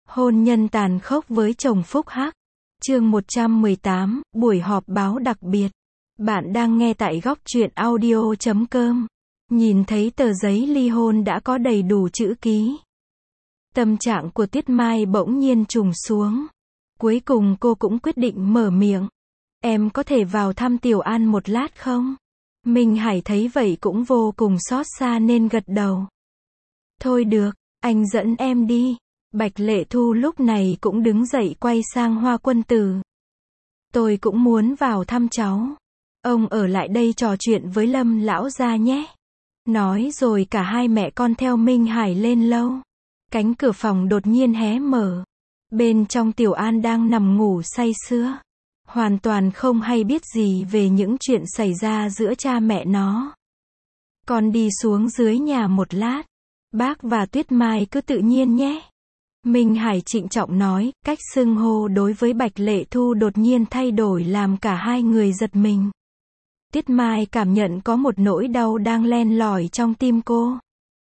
Hôn nhân tàn khốc với chồng phúc hắc. Chương 118, buổi họp báo đặc biệt. Bạn đang nghe tại góc truyện audio.com. Nhìn thấy tờ giấy ly hôn đã có đầy đủ chữ ký. Tâm trạng của Tuyết Mai bỗng nhiên trùng xuống. Cuối cùng cô cũng quyết định mở miệng. Em có thể vào thăm Tiểu An một lát không? Minh Hải thấy vậy cũng vô cùng xót xa nên gật đầu. Thôi được, anh dẫn em đi. Bạch Lệ Thu lúc này cũng đứng dậy quay sang Hoa Quân Tử. Tôi cũng muốn vào thăm cháu. Ông ở lại đây trò chuyện với Lâm lão gia nhé. Nói rồi cả hai mẹ con theo Minh Hải lên lâu. Cánh cửa phòng đột nhiên hé mở. Bên trong Tiểu An đang nằm ngủ say sưa. Hoàn toàn không hay biết gì về những chuyện xảy ra giữa cha mẹ nó. Con đi xuống dưới nhà một lát. Bác và Tuyết Mai cứ tự nhiên nhé. Minh Hải trịnh trọng nói, cách xưng hô đối với Bạch Lệ Thu đột nhiên thay đổi làm cả hai người giật mình. Tuyết Mai cảm nhận có một nỗi đau đang len lỏi trong tim cô.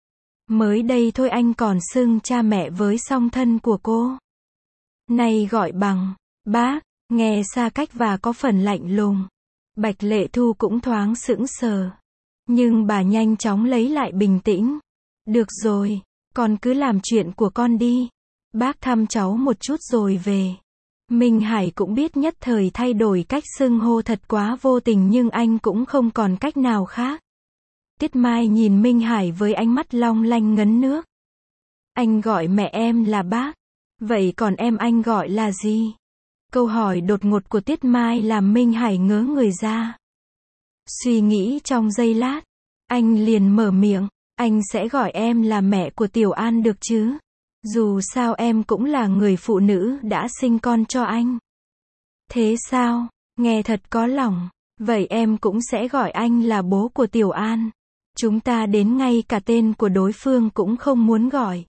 Mới đây thôi anh còn xưng cha mẹ với song thân của cô. Nay gọi bằng bác, nghe xa cách và có phần lạnh lùng. Bạch Lệ Thu cũng thoáng sững sờ. Nhưng bà nhanh chóng lấy lại bình tĩnh. Được rồi, con cứ làm chuyện của con đi. Bác thăm cháu một chút rồi về. Minh Hải cũng biết nhất thời thay đổi cách xưng hô thật quá vô tình nhưng anh cũng không còn cách nào khác. Tuyết Mai nhìn Minh Hải với ánh mắt long lanh ngấn nước. Anh gọi mẹ em là bác. Vậy còn em anh gọi là gì? Câu hỏi đột ngột của Tuyết Mai làm Minh Hải ngớ người ra. Suy nghĩ trong giây lát, anh liền mở miệng. Anh sẽ gọi em là mẹ của Tiểu An được chứ? Dù sao em cũng là người phụ nữ đã sinh con cho anh. Thế sao? Nghe thật có lòng. Vậy em cũng sẽ gọi anh là bố của Tiểu An. Chúng ta đến ngay cả tên của đối phương cũng không muốn gọi.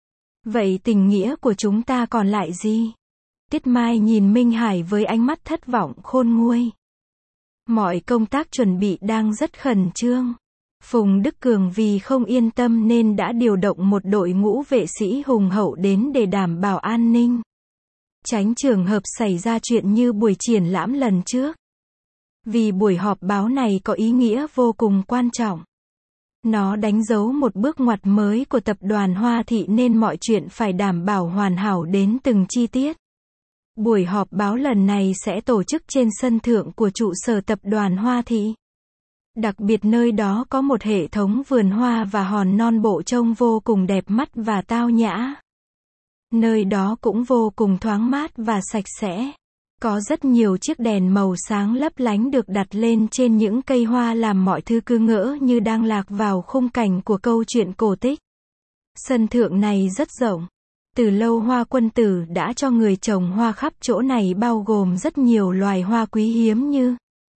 Vậy tình nghĩa của chúng ta còn lại gì? Tuyết Mai nhìn Minh Hải với ánh mắt thất vọng khôn nguôi. Mọi công tác chuẩn bị đang rất khẩn trương. Phùng Đức Cường vì không yên tâm nên đã điều động một đội ngũ vệ sĩ hùng hậu đến để đảm bảo an ninh. Tránh trường hợp xảy ra chuyện như buổi triển lãm lần trước. Vì buổi họp báo này có ý nghĩa vô cùng quan trọng. Nó đánh dấu một bước ngoặt mới của tập đoàn Hoa Thị nên mọi chuyện phải đảm bảo hoàn hảo đến từng chi tiết. Buổi họp báo lần này sẽ tổ chức trên sân thượng của trụ sở tập đoàn Hoa Thị. Đặc biệt nơi đó có một hệ thống vườn hoa và hòn non bộ trông vô cùng đẹp mắt và tao nhã. Nơi đó cũng vô cùng thoáng mát và sạch sẽ. Có rất nhiều chiếc đèn màu sáng lấp lánh được đặt lên trên những cây hoa làm mọi thứ cứ ngỡ như đang lạc vào khung cảnh của câu chuyện cổ tích. Sân thượng này rất rộng. Từ lâu Hoa Quân Tử đã cho người trồng hoa khắp chỗ này bao gồm rất nhiều loài hoa quý hiếm như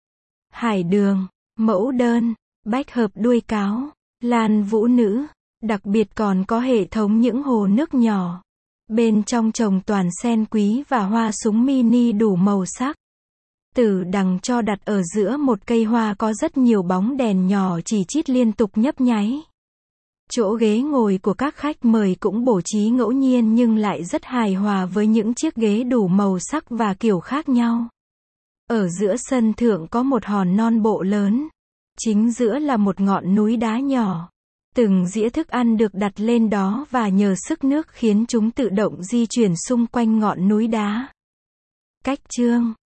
hải đường, mẫu đơn, bách hợp đuôi cáo, lan vũ nữ, đặc biệt còn có hệ thống những hồ nước nhỏ. Bên trong trồng toàn sen quý và hoa súng mini đủ màu sắc. Tử đằng cho đặt ở giữa một cây hoa có rất nhiều bóng đèn nhỏ chỉ chít liên tục nhấp nháy. Chỗ ghế ngồi của các khách mời cũng bố trí ngẫu nhiên nhưng lại rất hài hòa với những chiếc ghế đủ màu sắc và kiểu khác nhau. Ở giữa sân thượng có một hòn non bộ lớn. Chính giữa là một ngọn núi đá nhỏ. Từng dĩa thức ăn được đặt lên đó và nhờ sức nước khiến chúng tự động di chuyển xung quanh ngọn núi đá. Cách chương